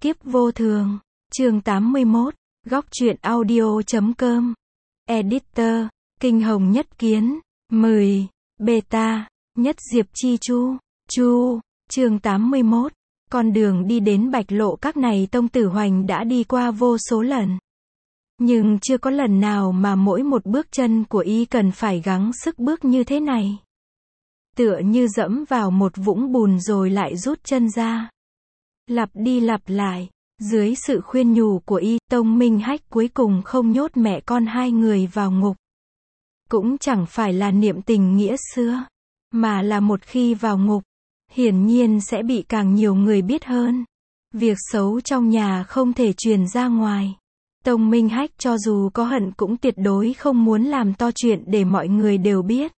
Kiếp vô thường, chương 81, góc truyện audio.com, editor, Kinh Hồng Nhất Kiến, 10, beta, Nhất Diệp Chi Chu, chương 81, con đường đi đến Bạch Lộ Các này Tông Tử Hoành đã đi qua vô số lần. Nhưng chưa có lần nào mà mỗi một bước chân của y cần phải gắng sức bước như thế này. Tựa như dẫm vào một vũng bùn rồi lại rút chân ra. Lặp đi lặp lại, dưới sự khuyên nhủ của y, Tông Minh Hách cuối cùng không nhốt mẹ con hai người vào ngục. Cũng chẳng phải là niệm tình nghĩa xưa, mà là một khi vào ngục, hiển nhiên sẽ bị càng nhiều người biết hơn. Việc xấu trong nhà không thể truyền ra ngoài. Tông Minh Hách cho dù có hận cũng tuyệt đối không muốn làm to chuyện để mọi người đều biết.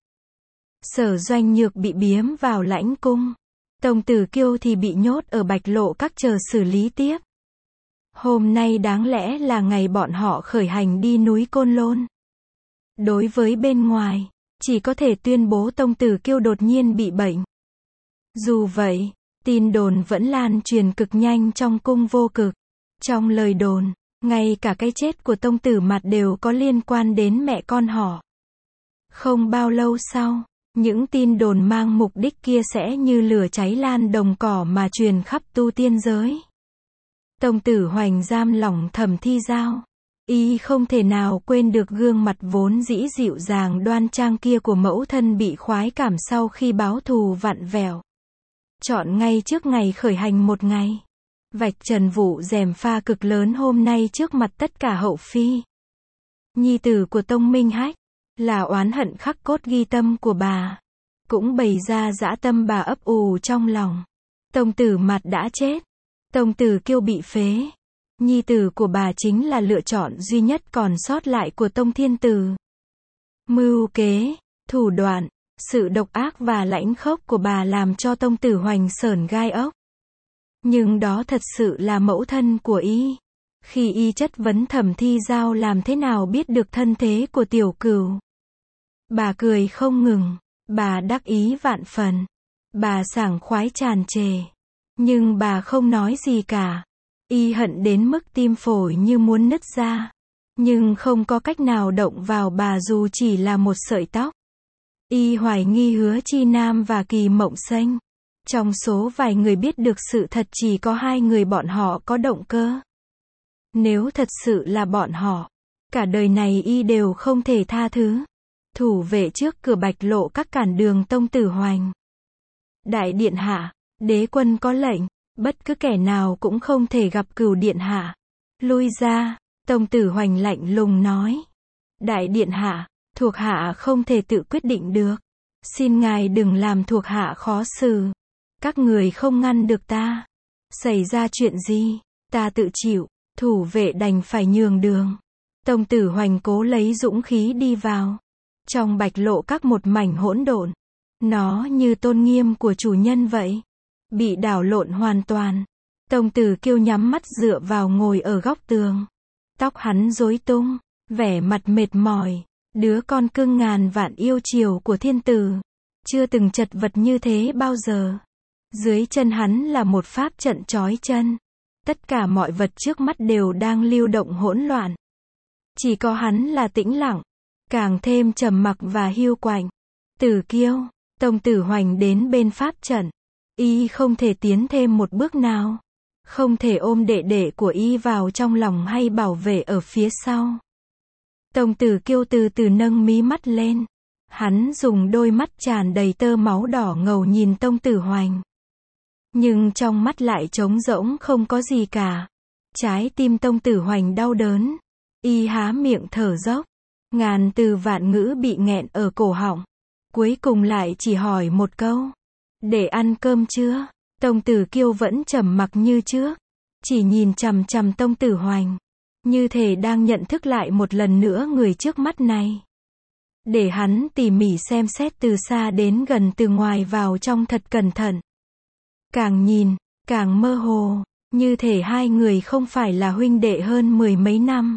Sở Doanh Nhược bị biếm vào lãnh cung. Tông Tử Kiêu thì bị nhốt ở Bạch Lộ Các chờ xử lý tiếp. Hôm nay đáng lẽ là ngày bọn họ khởi hành đi núi Côn Lôn. Đối với bên ngoài, chỉ có thể tuyên bố Tông Tử Kiêu đột nhiên bị bệnh. Dù vậy, tin đồn vẫn lan truyền cực nhanh trong cung vô cực. Trong lời đồn, ngay cả cái chết của Tông Tử Mạt đều có liên quan đến mẹ con họ. Không bao lâu sau, những tin đồn mang mục đích kia sẽ như lửa cháy lan đồng cỏ mà truyền khắp tu tiên giới. Tông Tử Hoành giam lỏng Thẩm Thi Giao. Y không thể nào quên được gương mặt vốn dĩ dịu dàng đoan trang kia của mẫu thân bị khoái cảm sau khi báo thù vặn vẹo. Chọn ngay trước ngày khởi hành một ngày. Vạch trần vụ gièm pha cực lớn hôm nay trước mặt tất cả hậu phi. Nhi tử của Tông Minh Hách, là oán hận khắc cốt ghi tâm của bà. Cũng bày ra dã tâm bà ấp ủ trong lòng. Tông Tử Mạt đã chết. Tông Tử Kiêu bị phế. Nhi tử của bà chính là lựa chọn duy nhất còn sót lại của Tông Thiên Tử. Mưu kế, thủ đoạn, sự độc ác và lãnh khốc của bà làm cho Tông Tử Hoành sởn gai ốc. Nhưng đó thật sự là mẫu thân của y. Khi y chất vấn Thẩm Thi Giao làm thế nào biết được thân thế của tiểu cửu. Bà cười không ngừng, bà đắc ý vạn phần, bà sảng khoái tràn trề. Nhưng bà không nói gì cả. Y hận đến mức tim phổi như muốn nứt ra. Nhưng không có cách nào động vào bà dù chỉ là một sợi tóc. Y hoài nghi Hứa Chi Nam và Kỳ Mộng Xanh. Trong số vài người biết được sự thật chỉ có hai người bọn họ có động cơ. Nếu thật sự là bọn họ, cả đời này y đều không thể tha thứ. Thủ vệ trước cửa Bạch Lộ Các cản đường Tông Tử Hoành. Đại điện hạ, đế quân có lệnh, bất cứ kẻ nào cũng không thể gặp Cửu điện hạ. Lui ra, Tông Tử Hoành lạnh lùng nói. Đại điện hạ, thuộc hạ không thể tự quyết định được. Xin ngài đừng làm thuộc hạ khó xử. Các người không ngăn được ta. Xảy ra chuyện gì, ta tự chịu. Thủ vệ đành phải nhường đường. Tông Tử Hoành cố lấy dũng khí đi vào. Trong Bạch Lộ Các một mảnh hỗn độn. Nó như tôn nghiêm của chủ nhân vậy. Bị đảo lộn hoàn toàn. Tông Tử Kiêu nhắm mắt dựa vào ngồi ở góc tường. Tóc hắn rối tung, vẻ mặt mệt mỏi. Đứa con cưng ngàn vạn yêu chiều của thiên tử. Chưa từng chật vật như thế bao giờ. Dưới chân hắn là một pháp trận trói chân. Tất cả mọi vật trước mắt đều đang lưu động hỗn loạn. Chỉ có hắn là tĩnh lặng, càng thêm trầm mặc và hiu quạnh. Tử Kiêu, Tông Tử Hoành đến bên pháp trận. Y không thể tiến thêm một bước nào. Không thể ôm đệ đệ của y vào trong lòng hay bảo vệ ở phía sau. Tông Tử Kiêu từ từ nâng mí mắt lên. Hắn dùng đôi mắt tràn đầy tơ máu đỏ ngầu nhìn Tông Tử Hoành. Nhưng trong mắt lại trống rỗng không có gì cả. Trái tim Tông Tử Hoành đau đớn. Y há miệng thở dốc. Ngàn từ vạn ngữ bị nghẹn ở cổ họng. Cuối cùng lại chỉ hỏi một câu. Để ăn cơm chưa? Tông Tử Kiêu vẫn trầm mặc như trước. Chỉ nhìn chằm chằm Tông Tử Hoành. Như thể đang nhận thức lại một lần nữa người trước mắt này. Để hắn tỉ mỉ xem xét từ xa đến gần từ ngoài vào trong thật cẩn thận. Càng nhìn, càng mơ hồ. Như thể hai người không phải là huynh đệ hơn 10 mấy năm.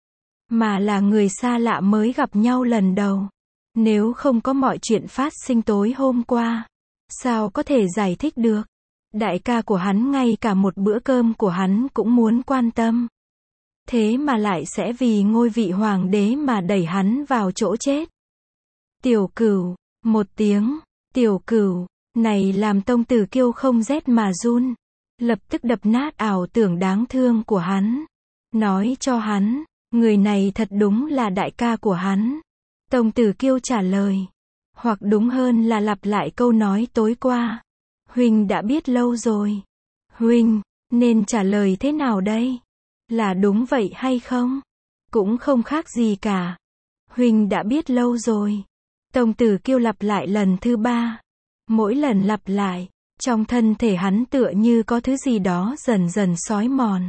Mà là người xa lạ mới gặp nhau lần đầu. Nếu không có mọi chuyện phát sinh tối hôm qua, sao có thể giải thích được? Đại ca của hắn ngay cả một bữa cơm của hắn cũng muốn quan tâm. Thế mà lại sẽ vì ngôi vị hoàng đế mà đẩy hắn vào chỗ chết. Tiểu Cửu, một tiếng, Tiểu Cửu, này làm Tông Tử Kiêu không rét mà run. Lập tức đập nát ảo tưởng đáng thương của hắn. Nói cho hắn, người này thật đúng là đại ca của hắn. Tông Tử Kiêu trả lời. Hoặc đúng hơn là lặp lại câu nói tối qua. Huynh đã biết lâu rồi. Huynh, nên trả lời thế nào đây? Là đúng vậy hay không? Cũng không khác gì cả. Huynh đã biết lâu rồi. Tông Tử Kiêu lặp lại lần thứ 3. Mỗi lần lặp lại, trong thân thể hắn tựa như có thứ gì đó dần dần xói mòn.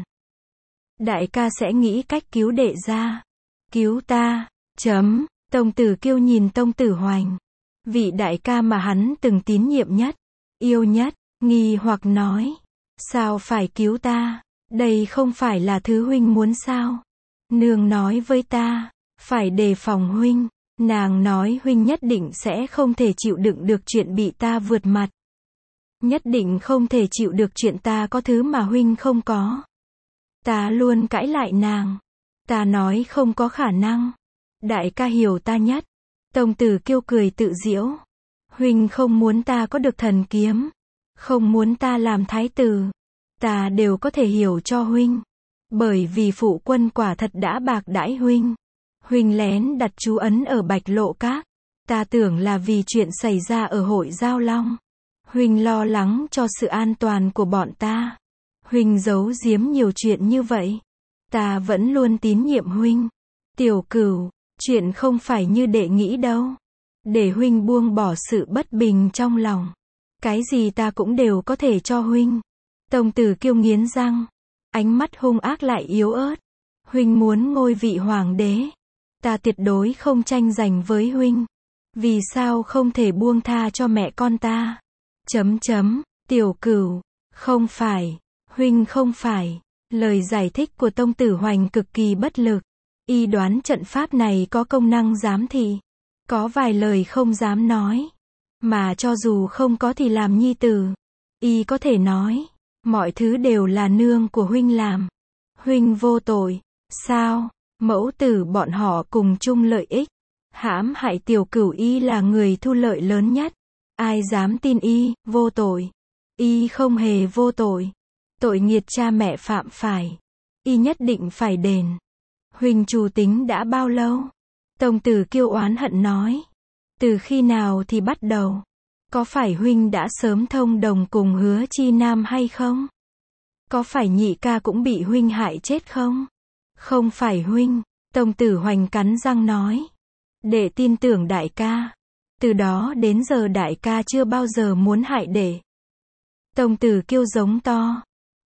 Đại ca sẽ nghĩ cách cứu đệ ra. Cứu ta, chấm. Tông Tử Kiêu nhìn Tông Tử Hoành. Vị đại ca mà hắn từng tín nhiệm nhất, yêu nhất, nghi hoặc nói. Sao phải cứu ta? Đây không phải là thứ huynh muốn sao? Nương nói với ta, phải đề phòng huynh. Nàng nói huynh nhất định sẽ không thể chịu đựng được chuyện bị ta vượt mặt. Nhất định không thể chịu được chuyện ta có thứ mà huynh không có. Ta luôn cãi lại nàng. Ta nói không có khả năng. Đại ca hiểu ta nhất. Tông Tử Kiêu cười tự giễu. Huynh không muốn ta có được thần kiếm. Không muốn ta làm thái tử. Ta đều có thể hiểu cho huynh. Bởi vì phụ quân quả thật đã bạc đãi huynh. Huynh lén đặt chú ấn ở Bạch Lộ Các. Ta tưởng là vì chuyện xảy ra ở hội Giao Long. Huynh lo lắng cho sự an toàn của bọn ta. Huynh giấu giếm nhiều chuyện như vậy. Ta vẫn luôn tín nhiệm huynh. Tiểu Cửu, chuyện không phải như đệ nghĩ đâu. Để huynh buông bỏ sự bất bình trong lòng. Cái gì ta cũng đều có thể cho huynh. Tông Tử Kiêu nghiến răng. Ánh mắt hung ác lại yếu ớt. Huynh muốn ngôi vị hoàng đế. Ta tuyệt đối không tranh giành với huynh. Vì sao không thể buông tha cho mẹ con ta? Tiểu Cửu, không phải. Huynh không phải. Lời giải thích của Tông Tử Hoành cực kỳ bất lực. Y đoán trận pháp này có công năng giám thị. Có vài lời không dám nói. Mà cho dù không có thì làm nhi tử. Y có thể nói. Mọi thứ đều là nương của huynh làm. Huynh vô tội. Sao? Mẫu tử bọn họ cùng chung lợi ích. Hãm hại Tiểu Cửu y là người thu lợi lớn nhất. Ai dám tin y, vô tội. Y không hề vô tội. Tội nghiệt cha mẹ phạm phải. Y nhất định phải đền. Huynh trù tính đã bao lâu? Tông Tử Kiêu oán hận nói. Từ khi nào thì bắt đầu? Có phải huynh đã sớm thông đồng cùng Hứa Chi Nam hay không? Có phải nhị ca cũng bị huynh hại chết không? Không phải huynh. Tông Tử Hoành cắn răng nói. Đệ tin tưởng đại ca. Từ đó đến giờ đại ca chưa bao giờ muốn hại đệ. Tông Tử Kiêu giống to.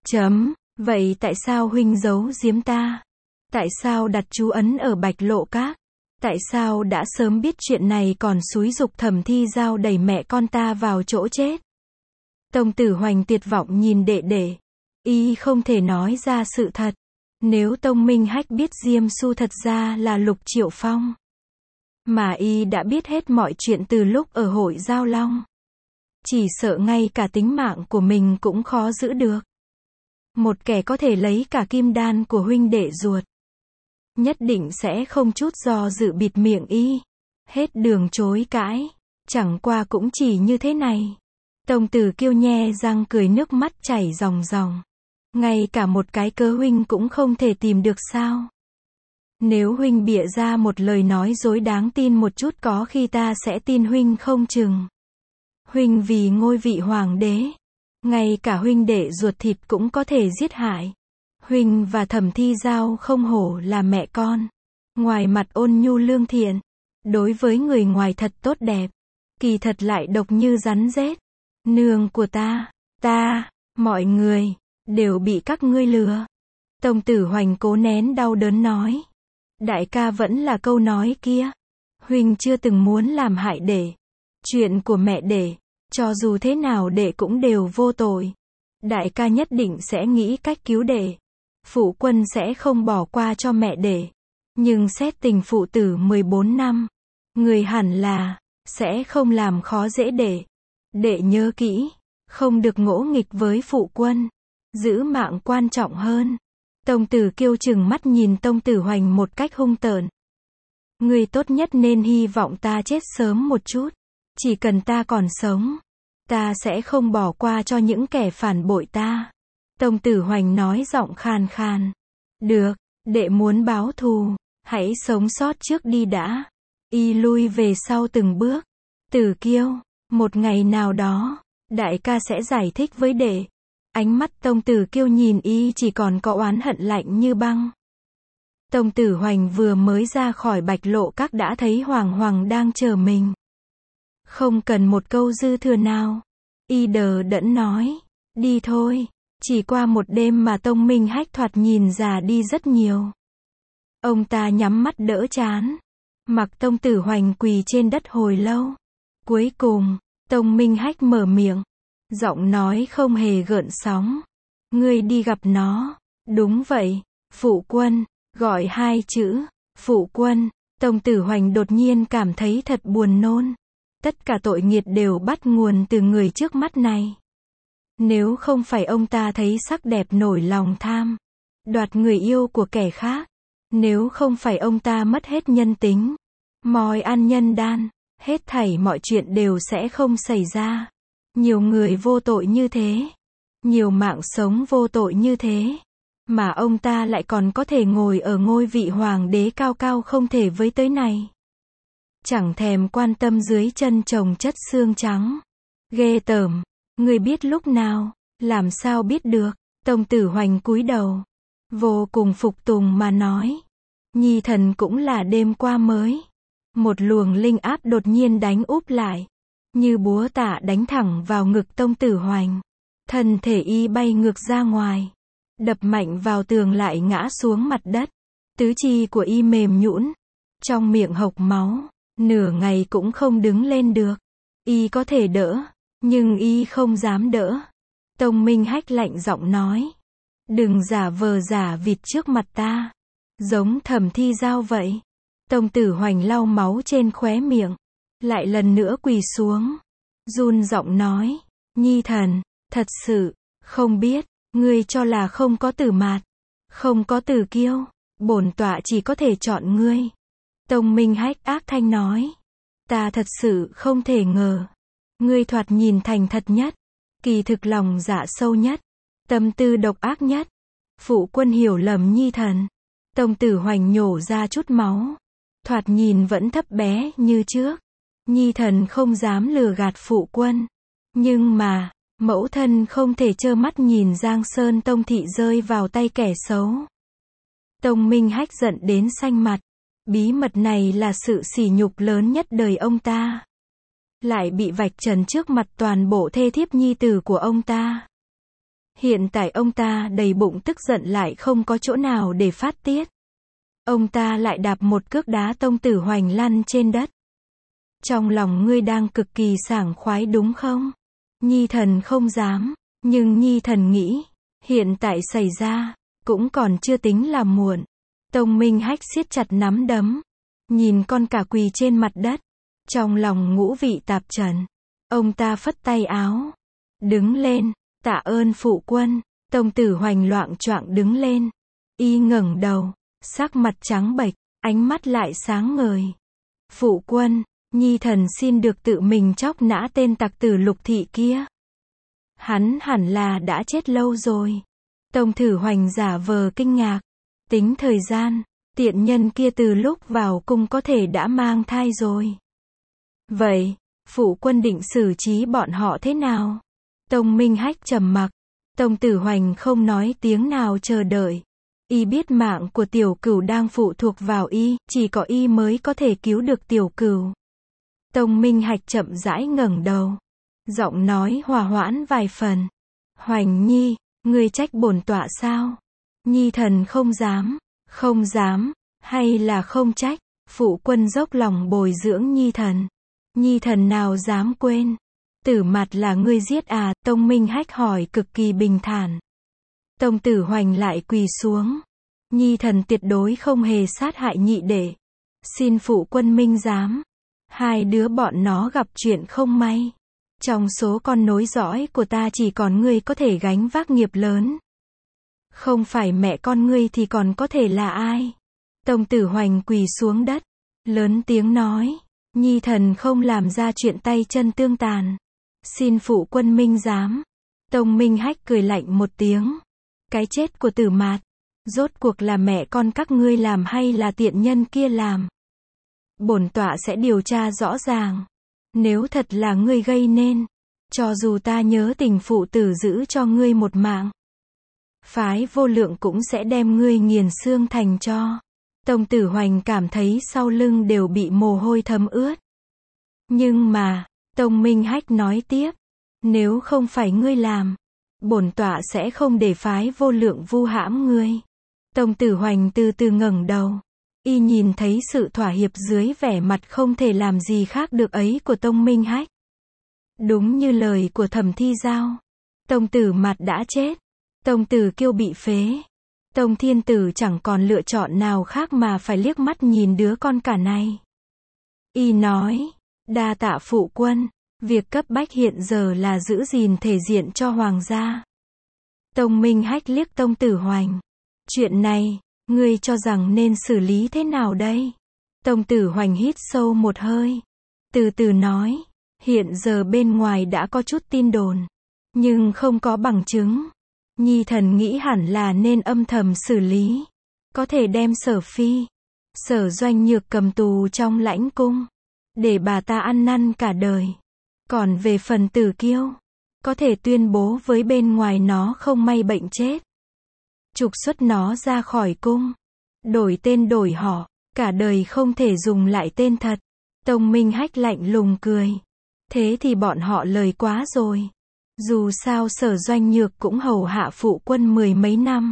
Vậy tại sao huynh giấu giếm ta? Tại sao đặt chú ấn ở Bạch Lộ Các? Tại sao đã sớm biết chuyện này còn xúi giục Thẩm Thi Giao đẩy mẹ con ta vào chỗ chết? Tông Tử Hoành tuyệt vọng nhìn đệ đệ. Y không thể nói ra sự thật. Nếu Tông Minh Hách biết Diêm Xu thật ra là Lục Triệu Phong. Mà y đã biết hết mọi chuyện từ lúc ở hội Giao Long. Chỉ sợ ngay cả tính mạng của mình cũng khó giữ được. Một kẻ có thể lấy cả kim đan của huynh đệ ruột. Nhất định sẽ không chút do dự bịt miệng y. Hết đường chối cãi. Chẳng qua cũng chỉ như thế này. Tông Tử Kiêu nhe răng cười nước mắt chảy ròng ròng. Ngay cả một cái cớ huynh cũng không thể tìm được sao? Nếu huynh bịa ra một lời nói dối đáng tin một chút có khi ta sẽ tin huynh không chừng. Huynh vì ngôi vị hoàng đế. Ngay cả huynh đệ ruột thịt cũng có thể giết hại. Huynh và Thẩm Thi Giao không hổ là mẹ con. Ngoài mặt ôn nhu lương thiện. Đối với người ngoài thật tốt đẹp. Kỳ thật lại độc như rắn rết. Nương của ta, mọi người, đều bị các ngươi lừa. Tông Tử Hoành cố nén đau đớn nói. Đại ca vẫn là câu nói kia. Huynh chưa từng muốn làm hại đệ. Chuyện của mẹ đệ, cho dù thế nào đệ cũng đều vô tội. Đại ca nhất định sẽ nghĩ cách cứu đệ. Phụ quân sẽ không bỏ qua cho mẹ đệ. Nhưng xét tình phụ tử 14 năm, người hẳn là sẽ không làm khó dễ đệ. Đệ nhớ kỹ, không được ngỗ nghịch với phụ quân, giữ mạng quan trọng hơn. Tông Tử Kiêu trừng mắt nhìn Tông Tử Hoành một cách hung tợn. Ngươi tốt nhất nên hy vọng ta chết sớm một chút. Chỉ cần ta còn sống, ta sẽ không bỏ qua cho những kẻ phản bội ta. Tông Tử Hoành nói giọng khàn khàn. Được, đệ muốn báo thù, hãy sống sót trước đi đã. Y lui về sau từng bước. Tử Kiêu, một ngày nào đó, đại ca sẽ giải thích với đệ. Ánh mắt Tông Tử Kiêu nhìn y chỉ còn có oán hận lạnh như băng. Tông Tử Hoành vừa mới ra khỏi Bạch Lộ Các đã thấy Hoàng Hoàng đang chờ mình. Không cần một câu dư thừa nào. Y đờ đẫn nói, đi thôi. Chỉ qua một đêm mà Tông Minh Hách thoạt nhìn già đi rất nhiều. Ông ta nhắm mắt đỡ trán. Mặc Tông Tử Hoành quỳ trên đất hồi lâu. Cuối cùng, Tông Minh Hách mở miệng. Giọng nói không hề gợn sóng. Ngươi đi gặp nó. Đúng vậy, phụ quân. Gọi hai chữ, phụ quân. Tông Tử Hoành đột nhiên cảm thấy thật buồn nôn. Tất cả tội nghiệt đều bắt nguồn từ người trước mắt này. Nếu không phải ông ta thấy sắc đẹp nổi lòng tham, đoạt người yêu của kẻ khác. Nếu không phải ông ta mất hết nhân tính, moi ăn nhân đan, hết thảy mọi chuyện đều sẽ không xảy ra. Nhiều người vô tội như thế, nhiều mạng sống vô tội như thế, mà ông ta lại còn có thể ngồi ở ngôi vị hoàng đế cao cao không thể với tới này. Chẳng thèm quan tâm dưới chân chồng chất xương trắng. Ghê tởm, người biết lúc nào, làm sao biết được. Tông Tử Hoành cúi đầu, vô cùng phục tùng mà nói. Nhi thần cũng là đêm qua mới. Một luồng linh áp đột nhiên đánh úp lại, như búa tạ đánh thẳng vào ngực Tông Tử Hoành. Thân thể y bay ngược ra ngoài, đập mạnh vào tường lại ngã xuống mặt đất. Tứ chi của y mềm nhũn, trong miệng hộc máu, nửa ngày cũng không đứng lên được. Y có thể đỡ, nhưng y không dám đỡ. Tông Minh Hách lạnh giọng nói, đừng giả vờ giả vịt trước mặt ta, giống Thẩm Thi Giao vậy. Tông Tử Hoành lau máu trên khóe miệng, lại lần nữa quỳ xuống, run giọng nói, Nhi thần, thật sự, không biết, ngươi cho là không có Tử Mạt, không có Tử Kiêu, bổn tọa chỉ có thể chọn ngươi. Tông Minh Hách ác thanh nói, ta thật sự không thể ngờ, ngươi thoạt nhìn thành thật nhất, kỳ thực lòng dạ sâu nhất, tâm tư độc ác nhất. Phụ quân hiểu lầm Nhi thần. Tông Tử Hoành nhổ ra chút máu, thoạt nhìn vẫn thấp bé như trước. Nhi thần không dám lừa gạt phụ quân, nhưng mà, mẫu thân không thể trơ mắt nhìn Giang Sơn Tông thị rơi vào tay kẻ xấu. Tông Minh Hách giận đến xanh mặt. Bí mật này là sự sỉ nhục lớn nhất đời ông ta, lại bị vạch trần trước mặt toàn bộ thê thiếp nhi tử của ông ta. Hiện tại ông ta đầy bụng tức giận lại không có chỗ nào để phát tiết. Ông ta lại đạp một cước đá Tông Tử Hoành lăn trên đất. Trong lòng ngươi đang cực kỳ sảng khoái đúng không? Nhi thần không dám, nhưng Nhi thần nghĩ, hiện tại xảy ra, cũng còn chưa tính là muộn. Tông Minh Hách siết chặt nắm đấm, nhìn con cả quỳ trên mặt đất, trong lòng ngũ vị tạp trần. Ông ta phất tay áo, đứng lên, tạ ơn phụ quân. Tông Tử Hoành loạng choạng đứng lên, y ngẩng đầu, sắc mặt trắng bệch, ánh mắt lại sáng ngời. Phụ quân, Nhi thần xin được tự mình chóc nã tên tặc tử Lục thị kia. Hắn hẳn là đã chết lâu rồi. Tông Tử Hoành giả vờ kinh ngạc, tính thời gian, tiện nhân kia từ lúc vào cung có thể đã mang thai rồi. Vậy, phụ quân định xử trí bọn họ thế nào? Tông Minh Hách trầm mặc. Tông Tử Hoành không nói tiếng nào chờ đợi. Y biết mạng của Tiểu Cửu đang phụ thuộc vào y, chỉ có y mới có thể cứu được Tiểu Cửu. Tông Minh Hách chậm rãi ngẩng đầu, giọng nói hòa hoãn vài phần. Hoành Nhi, ngươi trách bổn tọa sao? Nhi thần không dám, hay là không trách, phụ quân dốc lòng bồi dưỡng Nhi thần. Nhi thần nào dám quên. Tử Mạt là ngươi giết à? Tông Minh Hách hỏi cực kỳ bình thản. Tông Tử Hoành lại quỳ xuống. Nhi thần tuyệt đối không hề sát hại nhị đệ. Xin phụ quân minh giám. Hai đứa bọn nó gặp chuyện không may, Trong số con nối dõi của ta chỉ còn ngươi có thể gánh vác nghiệp lớn. Không phải mẹ con ngươi thì còn có thể là ai? Tông Tử Hoành quỳ xuống đất, lớn tiếng nói, nhi thần không làm ra chuyện tay chân tương tàn. Xin phụ quân minh giám. Tông Minh Hách cười lạnh một tiếng. Cái chết của Tử Mạt, rốt cuộc là mẹ con các ngươi làm hay là tiện nhân kia làm? Bổn tọa sẽ điều tra rõ ràng. Nếu thật là ngươi gây nên, cho dù ta nhớ tình phụ tử giữ cho ngươi một mạng, phái Vô Lượng cũng sẽ đem ngươi nghiền xương thành tro. Tông Tử Hoành cảm thấy sau lưng đều bị mồ hôi thấm ướt. Nhưng mà, Tông Minh Hách nói tiếp, nếu không phải ngươi làm, bổn tọa sẽ không để phái Vô Lượng vu hãm ngươi. Tông Tử Hoành từ từ ngẩng đầu. Y nhìn thấy sự thỏa hiệp dưới vẻ mặt không thể làm gì khác được ấy của Tông Minh Hách. Đúng như lời của Thẩm Thi Giao, Tông Tử Mạt đã chết, Tông Tử Kiêu bị phế, Tông Thiên Tử chẳng còn lựa chọn nào khác mà phải liếc mắt nhìn đứa con cả này. Y nói, đa tạ phụ quân, việc cấp bách hiện giờ là giữ gìn thể diện cho hoàng gia. Tông Minh Hách liếc Tông Tử Hoành. Chuyện này, ngươi cho rằng nên xử lý thế nào đây? Tông Tử Hoành hít sâu một hơi, từ từ nói, hiện giờ bên ngoài đã có chút tin đồn, nhưng không có bằng chứng. Nhi thần nghĩ hẳn là nên âm thầm xử lý. Có thể đem Sở Phi, Sở Doanh Nhược cầm tù trong lãnh cung, để bà ta ăn năn cả đời. Còn về phần Tử Kiêu, có thể tuyên bố với bên ngoài nó không may bệnh chết, trục xuất nó ra khỏi cung, đổi tên đổi họ, cả đời không thể dùng lại tên thật. Tông Minh Hách lạnh lùng cười. Thế thì bọn họ lời quá rồi. Dù sao Sở Doanh Nhược cũng hầu hạ phụ quân mười mấy năm,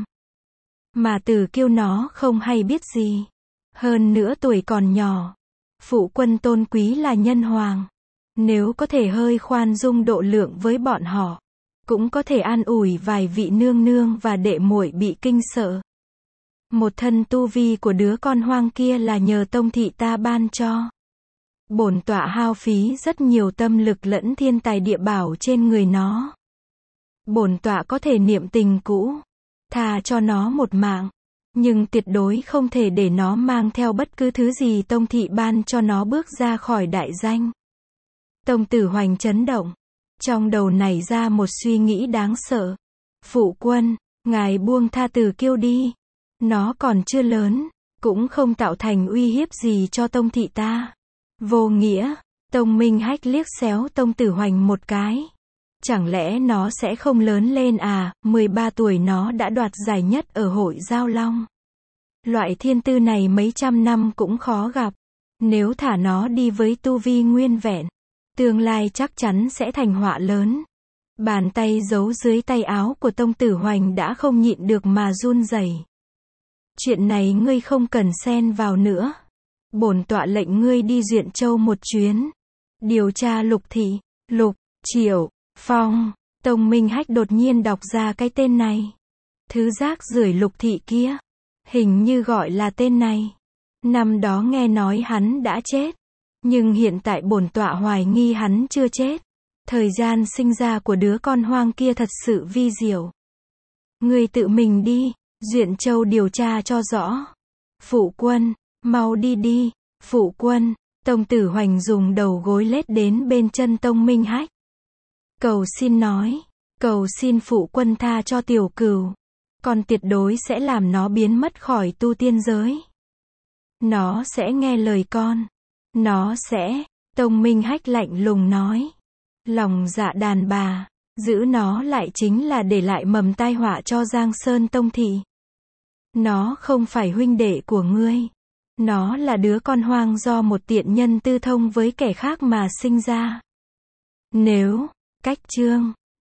mà Tử Kiêu nó không hay biết gì. Hơn nữa tuổi còn nhỏ, phụ quân tôn quý là nhân hoàng. Nếu có thể hơi khoan dung độ lượng với bọn họ, cũng có thể an ủi vài vị nương nương và đệ muội bị kinh sợ. Một thân tu vi của đứa con hoang kia là nhờ tông thị ta ban cho. Bổn tọa hao phí rất nhiều tâm lực lẫn thiên tài địa bảo trên người nó. Bổn tọa có thể niệm tình cũ, tha cho nó một mạng, nhưng tuyệt đối không thể để nó mang theo bất cứ thứ gì tông thị ban cho nó bước ra khỏi đại danh. Tông Tử Hoành chấn động. Trong đầu nảy ra một suy nghĩ đáng sợ. Phụ quân, ngài buông tha Tử Kiêu đi. Nó còn chưa lớn, cũng không tạo thành uy hiếp gì cho tông thị ta. Vô nghĩa. Tông Minh Hách liếc xéo Tông Tử Hoành một cái. Chẳng lẽ nó sẽ không lớn lên à? 13 tuổi nó đã đoạt giải nhất ở hội Giao Long. Loại thiên tư này mấy trăm năm cũng khó gặp. Nếu thả nó đi với tu vi nguyên vẹn, tương lai chắc chắn sẽ thành họa lớn. Bàn tay giấu dưới tay áo của Tông Tử Hoành đã không nhịn được mà run rẩy. Chuyện này ngươi không cần xen vào nữa. Bổn tọa lệnh ngươi đi Duyện Châu một chuyến, điều tra Lục Thị, Lục Triệu Phong. Tông Minh Hách đột nhiên đọc ra cái tên này. Thứ rác rưởi Lục Thị kia, hình như gọi là tên này. Năm đó nghe nói hắn đã chết, nhưng hiện tại bổn tọa hoài nghi hắn chưa chết. Thời gian sinh ra của đứa con hoang kia thật sự vi diệu. Ngươi tự mình đi Duyện Châu điều tra cho rõ. Phụ quân, mau đi đi. Phụ quân. Tông Tử Hoành dùng đầu gối lết đến bên chân Tông Minh Hách. Cầu xin nói, cầu xin phụ quân tha cho tiểu cừu. Con tuyệt đối sẽ làm nó biến mất khỏi tu tiên giới. Nó sẽ nghe lời con. Nó sẽ. Tông Minh Hách lạnh lùng nói. Lòng dạ đàn bà, giữ nó lại chính là để lại mầm tai họa cho Giang Sơn Tông thị. Nó không phải huynh đệ của ngươi. Nó là đứa con hoang do một tiện nhân tư thông với kẻ khác mà sinh ra. Nếu, cách chương